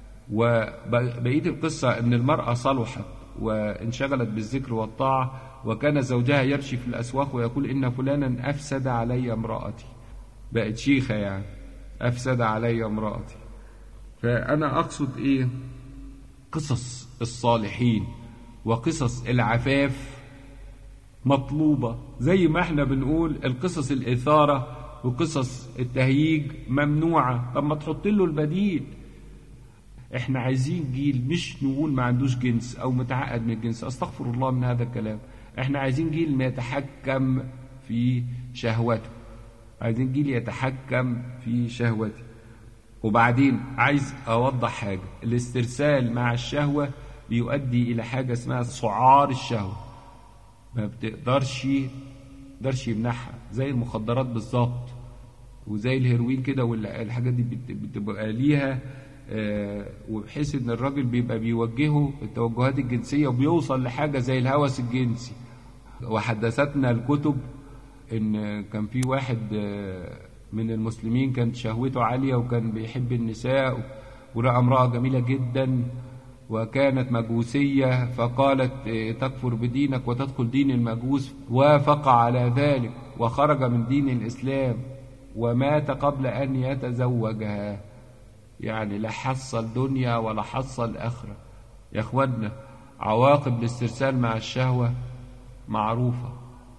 وبقية القصة أن المرأة صلحت وانشغلت بالذكر والطاعة، وكان زوجها يمشي في الأسواق ويقول إن فلانا أفسد علي امرأتي. بقت شيخة يعني، أفسد علي امرأتي. فأنا أقصد إيه؟ قصص الصالحين وقصص العفاف مطلوبة، زي ما احنا بنقول القصص الإثارة وقصص التهييج ممنوعة. طب ما تحط له البديل. احنا عايزين جيل مش نقول ما عندوش جنس او متعقد من الجنس، استغفر الله من هذا الكلام. احنا عايزين جيل ما يتحكم في شهوته، عايزين جيل يتحكم في شهوته. وبعدين عايز اوضح حاجة، الاسترسال مع الشهوة بيؤدي الى حاجة اسمها سعار الشهوة، ما بتقدرش يمنعها، زي المخدرات بالظبط وزي الهيروين كده، والحاجات دي بتبقى ليها وبحيث ان الراجل بيبقى بيوجهه التوجهات الجنسية وبيوصل لحاجة زي الهوس الجنسي. وحدثتنا الكتب ان كان في واحد من المسلمين كانت شهوته عالية وكان بيحب النساء، ورأى امرأة جميلة جدا وكانت مجوسية، فقالت تكفر بدينك وتدخل دين المجوس، وافق على ذلك وخرج من دين الإسلام ومات قبل أن يتزوجها. يعني لا حصل دنيا ولا حصل آخرة. يا أخوانا، عواقب الاسترسال مع الشهوة معروفة،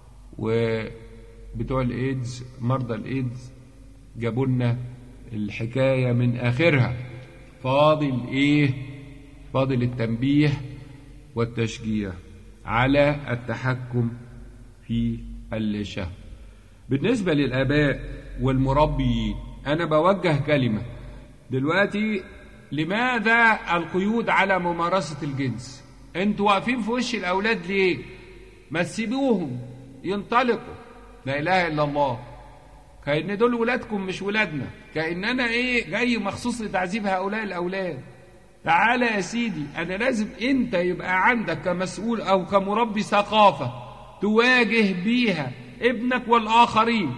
وبتوع الإيدز مرضى الإيدز جابوا لنا الحكاية من آخرها. فاضل إيه؟ فاضل التنبيه والتشجيع على التحكم في الشهوة. بالنسبة للآباء والمربيين، أنا بوجه كلمة دلوقتي: لماذا القيود على ممارسة الجنس؟ انتوا واقفين في وش الأولاد ليه؟ ما تسيبوهم ينطلقوا. لا إله إلا الله. كأن دول ولادكم مش ولادنا، كأننا جاي مخصوص لتعذيب هؤلاء الأولاد. تعالى يا سيدي، أنا لازم أنت يبقى عندك كمسؤول أو كمربي ثقافة تواجه بيها ابنك والآخرين،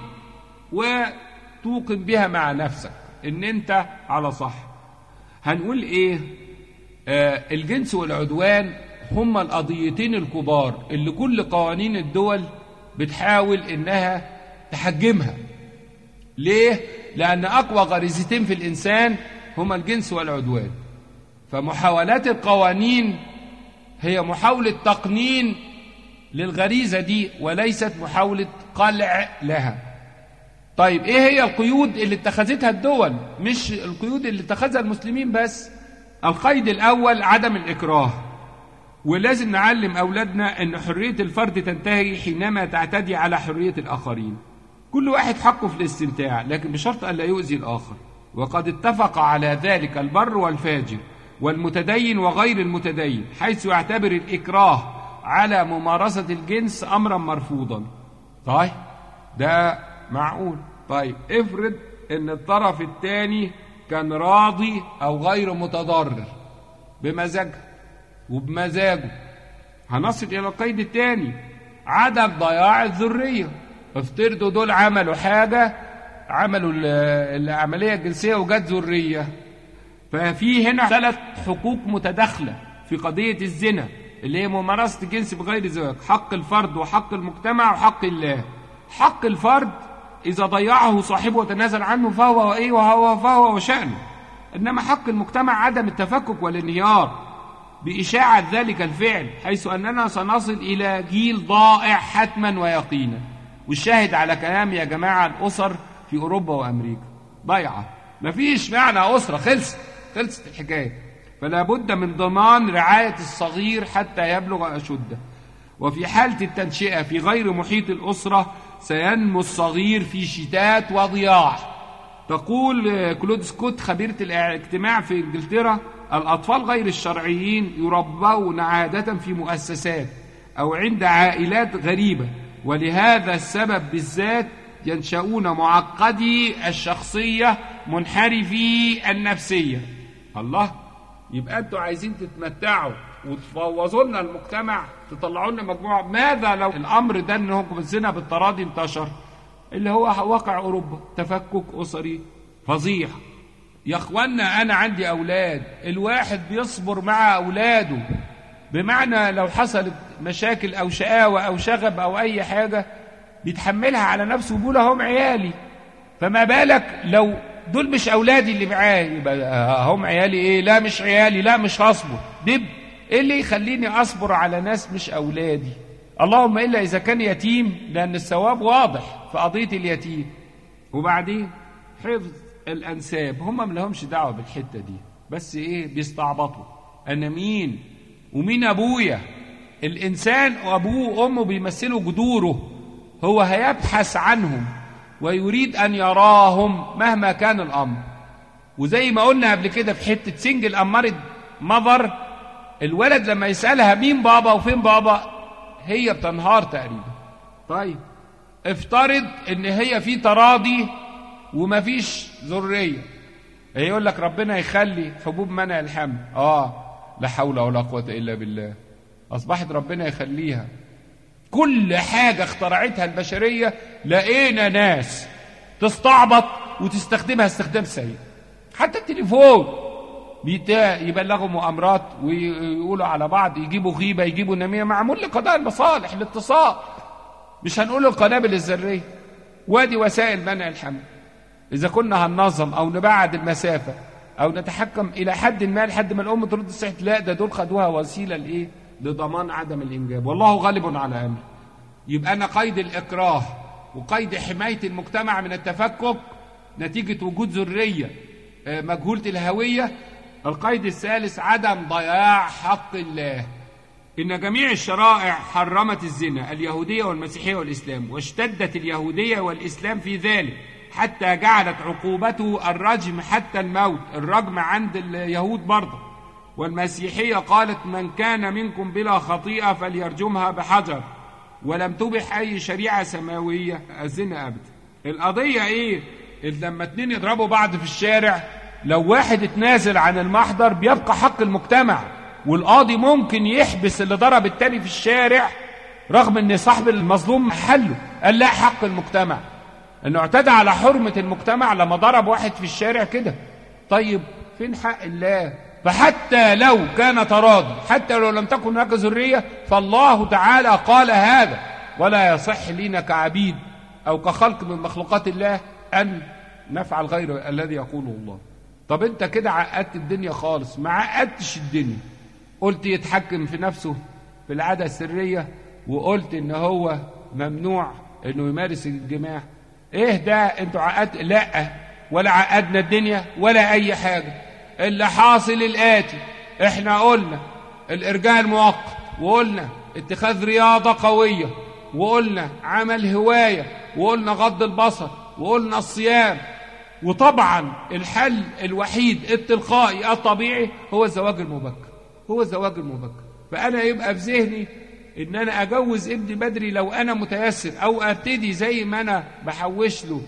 وتوقن بها مع نفسك إن أنت على صح. هنقول إيه؟ الجنس والعدوان هما القضيتين الكبار اللي كل قوانين الدول بتحاول إنها تحجمها. ليه؟ لأن أقوى غريزتين في الإنسان هما الجنس والعدوان. فمحاولات القوانين هي محاولة تقنين للغريزة دي وليست محاولة قلع لها. طيب إيه هي القيود اللي اتخذتها الدول؟ مش القيود اللي اتخذها المسلمين بس. القيد الأول عدم الإكراه، ولازم نعلم أولادنا أن حرية الفرد تنتهي حينما تعتدي على حرية الآخرين. كل واحد حقه في الاستمتاع، لكن بشرط أن لا يؤذي الآخر. وقد اتفق على ذلك البر والفاجر والمتدين وغير المتدين، حيث يعتبر الإكراه على ممارسة الجنس أمرا مرفوضا. طيب ده معقول. طيب افرض ان الطرف الثاني كان راضي او غير متضرر بمزاجه وبمزاجه، هنصل الى القيد الثاني: عدم ضياع الذرية. افترضوا دول عملوا حاجة، عملوا العملية الجنسية وجات ذرية، ففي هنا 3 حقوق متداخلة في قضية الزنا اللي هي ممارسة الجنس بغير زواج: حق الفرد وحق المجتمع وحق الله. حق الفرد إذا ضيعه صاحبه وتنازل عنه فهو وشأنه. إنما حق المجتمع عدم التفكك والانهيار بإشاعة ذلك الفعل، حيث أننا سنصل إلى جيل ضائع حتما ويقينا. والشاهد على كلام يا جماعة الأسر في أوروبا وأمريكا ضيعة، مفيش معنى أسرة، خلصت الحكاية. فلا بد من ضمان رعاية الصغير حتى يبلغ أشده. وفي حالة التنشئة في غير محيط الأسرة سينمو الصغير في شتات وضياع. تقول كلود سكوت خبيرة الاجتماع في إنجلترا: الأطفال غير الشرعيين يربون عادة في مؤسسات أو عند عائلات غريبة، ولهذا السبب بالذات ينشؤون معقدي الشخصية منحرفي النفسية. الله، يبقى أنتوا عايزين تتمتعوا وتفوضوا لنا المجتمع، تطلعوا لنا مجموعة. ماذا لو الأمر ده إنه الزنا بالتراضي انتشر، اللي هو واقع أوروبا، تفكك أسري فظيع. يا أخوانا أنا عندي أولاد، الواحد بيصبر مع أولاده، بمعنى لو حصلت مشاكل أو شقاوة أو شغب أو أي حاجة بيتحملها على نفسه وبيقول هم عيالي. فما بالك لو دول مش أولادي اللي معايا، يبقى هم عيالي إيه؟ لا مش عيالي، لا مش هصبر. إيه اللي يخليني أصبر على ناس مش أولادي؟ اللهم إلا إذا كان يتيم، لأن الثواب واضح في قضية اليتيم. وبعدين حفظ الأنساب، هم ما لهمش دعوة بالحتة دي، بس إيه؟ بيستعبطوا أنا مين ومين أبويا. الإنسان وأبوه وأمه بيمثلوا جذوره، هو هيبحث عنهم ويريد أن يراهم مهما كان الأمر. وزي ما قلنا قبل كده في حتة سنجل أمارد مذر، الولد لما يسألها مين بابا وفين بابا هي بتنهار تقريبا. طيب افترض ان هي في تراضي ومفيش ذرية، يقول لك ربنا يخلي حبوب منع الحمل. لا حول ولا قوة إلا بالله، أصبحت ربنا يخليها. كل حاجة اخترعتها البشرية لقينا ناس تستعبط وتستخدمها استخدام سيء. حتى التليفون يبلغوا مؤامرات ويقولوا على بعض، يجيبوا غيبة، يجيبوا نميمة، معمول لقضاء المصالح، الاتصال. مش هنقول القنابل الذرية. وادي وسائل منع الحمل. إذا كنا هننظم أو نبعد المسافة أو نتحكم إلى حد ما لحد ما الأم ترد الصحة، لا ده دول خدوها وسيلة لإيه؟ لضمان عدم الإنجاب، والله غالب على أمره. يبقى أنا قيد الإكراه وقيد حماية المجتمع من التفكك نتيجة وجود ذرية مجهولة الهوية. القيد الثالث عدم ضياع حق الله. إن جميع الشرائع حرمت الزنا، اليهودية والمسيحية والإسلام، واشتدت اليهودية والإسلام في ذلك حتى جعلت عقوبته الرجم حتى الموت، الرجم عند اليهود برضه. والمسيحية قالت من كان منكم بلا خطيئة فليرجمها بحجر، ولم تبح أي شريعة سماوية الزنا أبدا. القضية إيه؟ لما اتنين يضربوا بعض في الشارع، لو واحد اتنازل عن المحضر بيبقى حق المجتمع، والقاضي ممكن يحبس اللي ضرب التاني في الشارع رغم ان صاحب المظلوم حله. قال لا، حق المجتمع، انه اعتدى على حرمة المجتمع لما ضرب واحد في الشارع كده. طيب فين حق الله؟ فحتى لو كان تراضي، حتى لو لم تكن هناك ذرية، فالله تعالى قال هذا: ولا يصح لنا كعبيد أو كخلق من مخلوقات الله أن نفعل غير الذي يقوله الله. طب انت كده عقدت الدنيا خالص. ما عقدتش الدنيا، قلت يتحكم في نفسه في العادة السرية، وقلت ان هو ممنوع انه يمارس الجماع. ايه ده؟ انتوا عقدت؟ لا، ولا عقدنا الدنيا ولا اي حاجة. اللي حاصل الآتي: احنا قلنا الارجاء المؤقت، وقلنا اتخاذ رياضة قوية، وقلنا عمل هواية، وقلنا غض البصر، وقلنا الصيام. وطبعا الحل الوحيد التلقائي الطبيعي هو الزواج المبكر، هو الزواج المبكر. فأنا يبقى في ذهني إن أنا أجوز ابني بدري لو أنا متيسر، أو أبتدي زي ما أنا بحوش له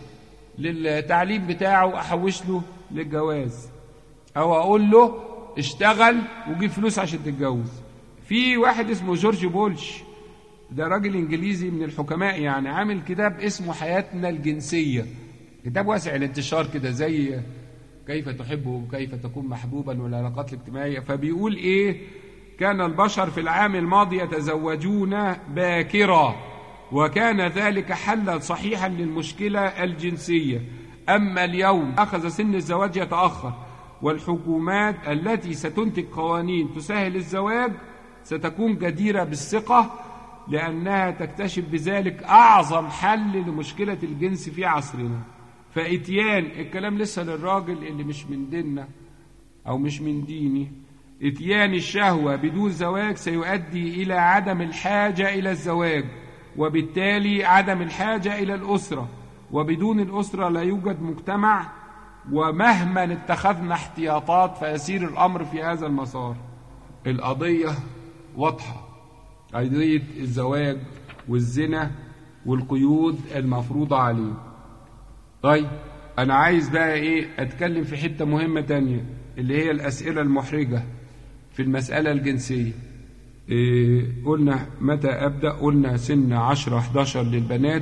للتعليم بتاعه أحوش له للجواز، أو أقول له اشتغل وجيب فلوس عشان تتجوز. في واحد اسمه جورج بولش، ده راجل إنجليزي من الحكماء يعني، عامل كتاب اسمه حياتنا الجنسية، كتاب واسع الانتشار كده زي كيف تحب وكيف تكون محبوبا والعلاقات الاجتماعية. فبيقول إيه: كان البشر في العام الماضي يتزوجون باكرا، وكان ذلك حلا صحيحا للمشكلة الجنسية. أما اليوم أخذ سن الزواج يتأخر، والحكومات التي ستنتج قوانين تسهل الزواج ستكون جديرة بالثقة، لأنها تكتشف بذلك أعظم حل لمشكلة الجنس في عصرنا. فإتيان الكلام لسه للراجل اللي مش من ديننا أو مش من ديني: إتيان الشهوة بدون زواج سيؤدي إلى عدم الحاجة إلى الزواج، وبالتالي عدم الحاجة إلى الأسرة، وبدون الأسرة لا يوجد مجتمع، ومهما اتخذنا احتياطات فيسير الأمر في هذا المسار. القضية واضحة، قضية الزواج والزنا والقيود المفروضة عليه. طيب أنا عايز بقى أتكلم في حتة مهمة تانية، اللي هي الأسئلة المحرجة في المسألة الجنسية. قلنا متى أبدأ؟ قلنا سن 10-11 للبنات،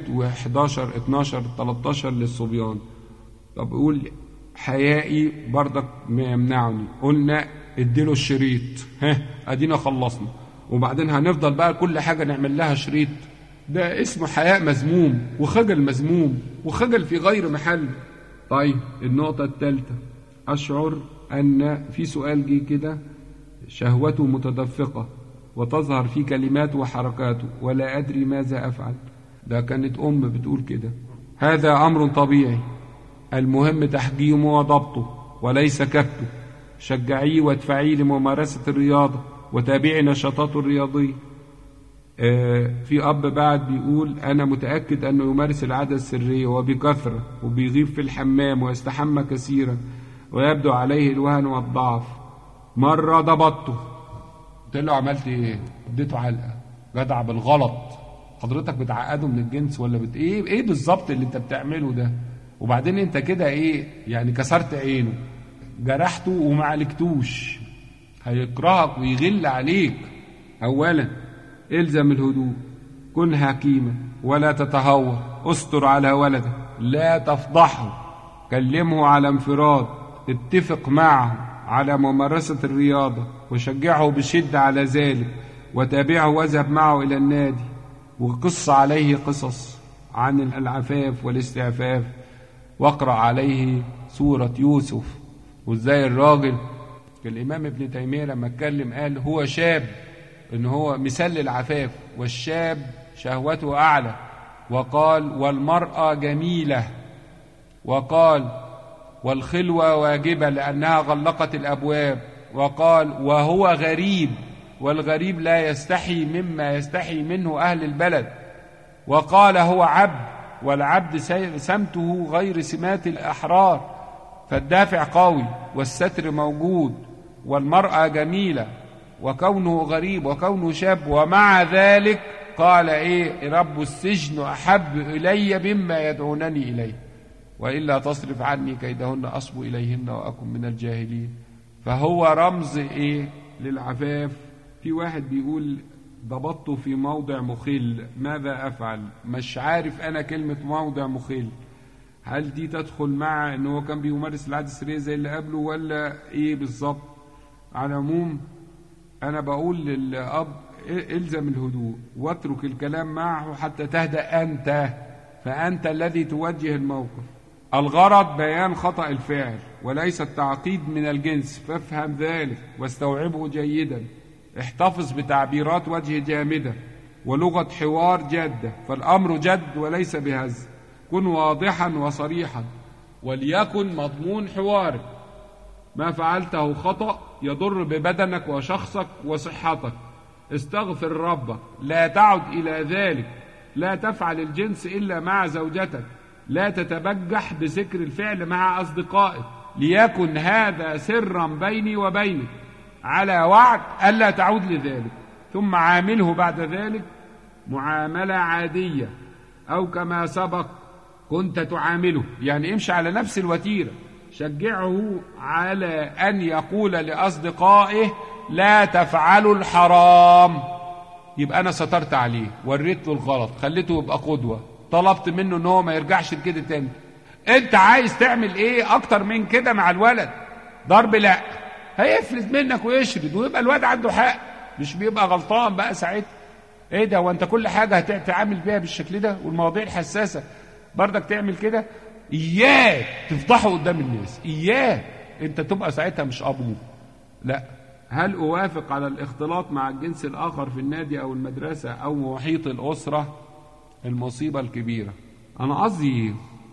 و11-12-13 للصبيان. طب قول حيائي برضك ما يمنعني. قلنا اديله الشريط، ادينا خلصنا، وبعدين هنفضل بقى كل حاجة نعمل لها شريط؟ ده اسمه حياء مذموم وخجل مذموم وخجل في غير محل. طيب النقطة الثالثة، أشعر أن في سؤال جه كده، شهوته متدفقة وتظهر في كلماته وحركاته ولا أدري ماذا أفعل. ده كانت بتقول كده. هذا أمر طبيعي، المهم تحجيمه وضبطه وليس كبته. شجعيه وادفعيه لممارسة الرياضة وتابعي نشاطاته الرياضية. في أب بعد بيقول أنا متأكد أنه يمارس العادة السرية وبكثرة، وبيغيب في الحمام ويستحمى كثيرا ويبدو عليه الوهن والضعف. مرة ضبطته، قلت له عملت ايه؟ اديته علقة. جدع بالغلط، حضرتك بتعقده من الجنس ولا ايه بالظبط اللي انت بتعمله ده؟ وبعدين انت كده يعني كسرت عينه، جرحته وما عالجتوش، هيكرهك ويغل عليك. اولا الزم الهدوء، كن حكيما ولا تتهور، استر على ولدك، لا تفضحه، كلمه على انفراد، اتفق معه على ممارسة الرياضة وشجعه بشدة على ذلك، وتابعه واذهب معه إلى النادي، وقص عليه قصص عن العفاف والاستعفاف، واقرأ عليه سورة يوسف. وازاي الراجل الإمام ابن تيمية لما اتكلم قال هو شاب، إن هو مثال للعفاف، والشاب شهوته أعلى، وقال والمرأة جميلة، وقال والخلوة واجبة لأنها غلقت الأبواب، وقال وهو غريب، والغريب لا يستحي مما يستحي منه أهل البلد، وقال هو عبد، والعبد سمته غير سمات الأحرار، فالدافع قوي والستر موجود، والمرأة جميلة، وكونه غريب وكونه شاب، ومع ذلك قال رب السجن أحب إلي مما يدعونني إليه، وإلا تصرف عني كيدهن أصب إليهن وأكن من الجاهلين. فهو رمز للعفاف. في واحد بيقول ضبطته في موضع مخل، ماذا أفعل؟ مش عارف أنا كلمة موضع مخل، هل دي تدخل مع أنه كان بيمارس العادة السرية زي اللي قبله ولا بالظبط؟ على العموم أنا بقول للأب إلزم الهدوء واترك الكلام معه حتى تهدأ أنت، فأنت الذي توجه الموقف. الغرض بيان خطأ الفاعل وليس التعقيد من الجنس، فافهم ذلك واستوعبه جيدا. احتفظ بتعبيرات وجه جامدة ولغة حوار جادة، فالأمر جد وليس بهز. كن واضحا وصريحا، وليكن مضمون حوارك ما فعلته خطأ يضر ببدنك وشخصك وصحتك. استغفر ربك، لا تعد إلى ذلك. لا تفعل الجنس إلا مع زوجتك، لا تتبجح بذكر الفعل مع أصدقائك، ليكن هذا سرا بيني وبينك، على وعد ألا تعود لذلك. ثم عامله بعد ذلك معاملة عادية أو كما سبق كنت تعامله، يعني امشي على نفس الوتيرة. شجعه على أن يقول لأصدقائه لا تفعلوا الحرام، يبقى أنا سترت عليه، وريت له الغلط، خليته يبقى قدوة، طلبت منه ان هو ما يرجعش لكده تاني. انت عايز تعمل اكتر من كده مع الولد؟ ضرب لا، هيفلت منك ويشرد ويبقى الولد عنده حق، مش بيبقى غلطان بقى ساعتها. ده وانت كل حاجة هتعمل بيها بالشكل ده؟ والمواضيع الحساسة برضك تعمل كده؟ اياك تفضحه قدام الناس، اياك انت تبقى ساعتها مش ابوه. لا. هل اوافق على الاختلاط مع الجنس الاخر في النادي او المدرسة او محيط الاسرة؟ المصيبة الكبيرة، أنا قصدي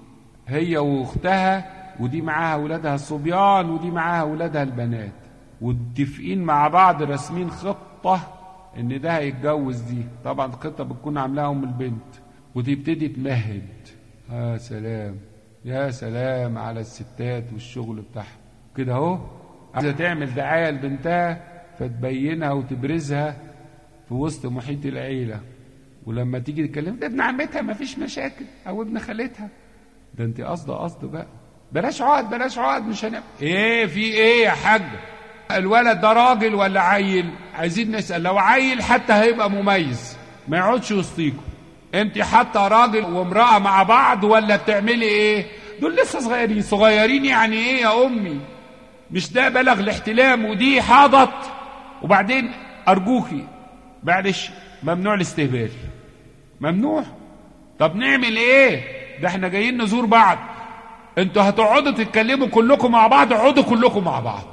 هي واختها، ودي معاها ولادها الصبيان ودي معاها ولادها البنات، واتفقين مع بعض رسمين خطة ان ده هيتجوز دي. طبعا الخطة بتكون عاملاها ام البنت وتبتدي تمهد. يا سلام يا سلام على الستات والشغل بتاعها كده اهو، عايزة تعمل دعاية لبنتها فتبينها وتبرزها في وسط محيط العيلة، ولما تيجي تتكلم ده ابن عمتها مفيش مشاكل او ابن خالتها. ده انت قصد بقى بلاش عقد مش هنعمل ايه في ايه يا حاج. الولد ده راجل ولا عيل؟ عايزين نسأل. لو عيل حتى هيبقى مميز ما يقعدش وسطيكم. انت حتى راجل وامرأة مع بعض ولا بتعملي ايه؟ دول لسه صغيرين يعني ايه يا امي؟ مش ده بلغ الاحتلام ودي حاضت؟ وبعدين ارجوكي معلش ممنوع الاستهبال، ممنوع. طب نعمل ايه؟ ده احنا جايين نزور بعض. انتوا هتقعدوا تتكلموا كلكم مع بعض، اقعدوا كلكم مع بعض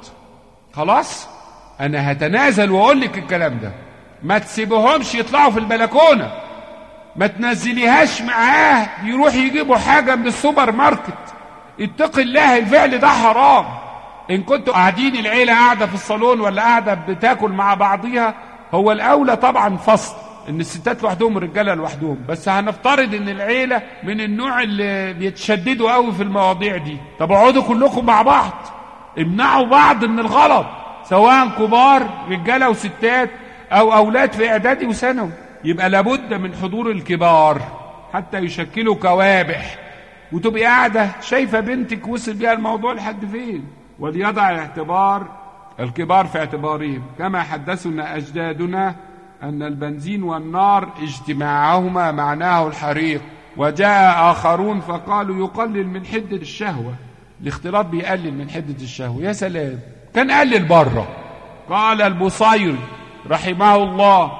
خلاص. انا هتنازل واقول لك الكلام ده. ما تسيبوهمش يطلعوا في البلكونه، ما تنزليهاش معاه يروح يجيبوا حاجه من السوبر ماركت. اتق الله، الفعل ده حرام. ان كنتوا قاعدين العيله قاعده في الصالون ولا قاعده بتاكل مع بعضيها، هو الاولى طبعا فصل ان الستات لوحدهم والرجاله لوحدهم، بس هنفترض ان العيله من النوع اللي بيتشددوا قوي في المواضيع دي. طب اقعدوا كلكم مع بعض، امنعوا بعض من الغلط، سواء كبار رجاله وستات او اولاد في اعدادي وثانوي. يبقى لابد من حضور الكبار حتى يشكلوا كوابح، وتبقي قاعده شايفه بنتك وصل بيها الموضوع لحد فين. وليضع الاعتبار الكبار في اعتبارهم، كما حدثنا اجدادنا أن البنزين والنار اجتماعهما معناه الحريق. وجاء آخرون فقالوا يقلل من حدة الشهوة. الاختلاط بيقلل من حدة الشهوة. يا سلام، كان قلل بره. قال البصيري رحمه الله: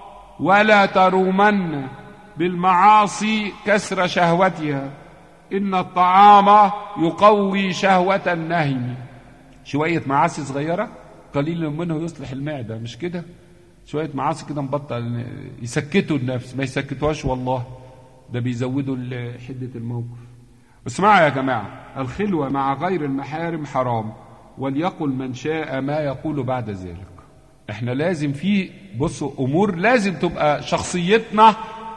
ولا ترومن بالمعاصي كسر شهوتها، إن الطعام يقوي شهوة النهم. شوية معاصي صغيرة قليل منه يصلح المعدة، مش كده؟ شوية معاصي كده مبطل يسكتوا النفس، ما يسكتوهاش والله، ده بيزودوا حدة الموقف. اسمعوا يا جماعة، الخلوة مع غير المحارم حرام، وليقل من شاء ما يقول بعد ذلك. احنا لازم في بصوا امور لازم تبقى شخصيتنا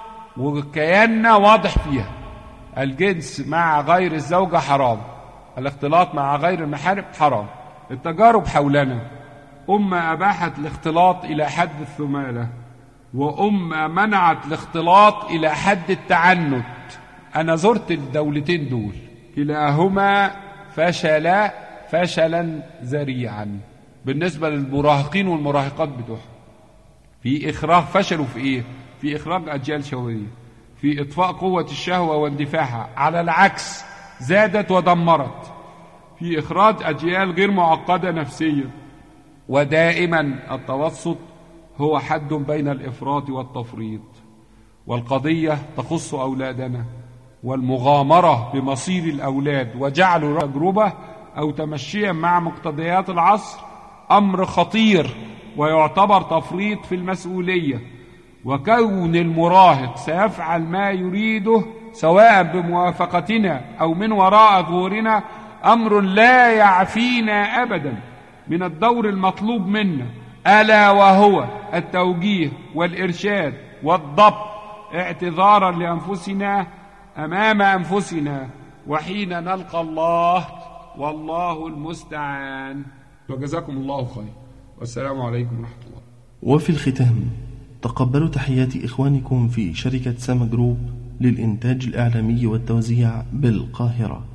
وكياننا واضح فيها. الجنس مع غير الزوجة حرام، الاختلاط مع غير المحارم حرام. التجارب حولنا، أباحت الاختلاط إلى حد الثمالة، منعت الاختلاط إلى حد التعنت. أنا زرت الدولتين دول، كلاهما فشلا ذريعا بالنسبة للمراهقين والمراهقات بتوعهم. في إخراج، فشلوا في إيه؟ في إخراج أجيال شهوية، في إطفاء قوة الشهوة واندفاعها، على العكس زادت ودمرت. في إخراج أجيال غير معقدة نفسيا. ودائما التوسط هو حد بين الإفراط والتفريط. والقضية تخص أولادنا، والمغامرة بمصير الأولاد وجعل تجربة أو تمشيا مع مقتضيات العصر أمر خطير، ويعتبر تفريط في المسؤولية. وكون المراهق سيفعل ما يريده سواء بموافقتنا أو من وراء ظهورنا أمر لا يعفينا أبدا من الدور المطلوب منا، ألا وهو التوجيه والإرشاد والضبط، اعتذارا لأنفسنا أمام أنفسنا وحين نلقى الله، والله المستعان. وجزاكم الله خير، والسلام عليكم ورحمة الله. وفي الختام، تقبلوا تحيات إخوانكم في شركة سما جروب للإنتاج الإعلامي والتوزيع بالقاهرة.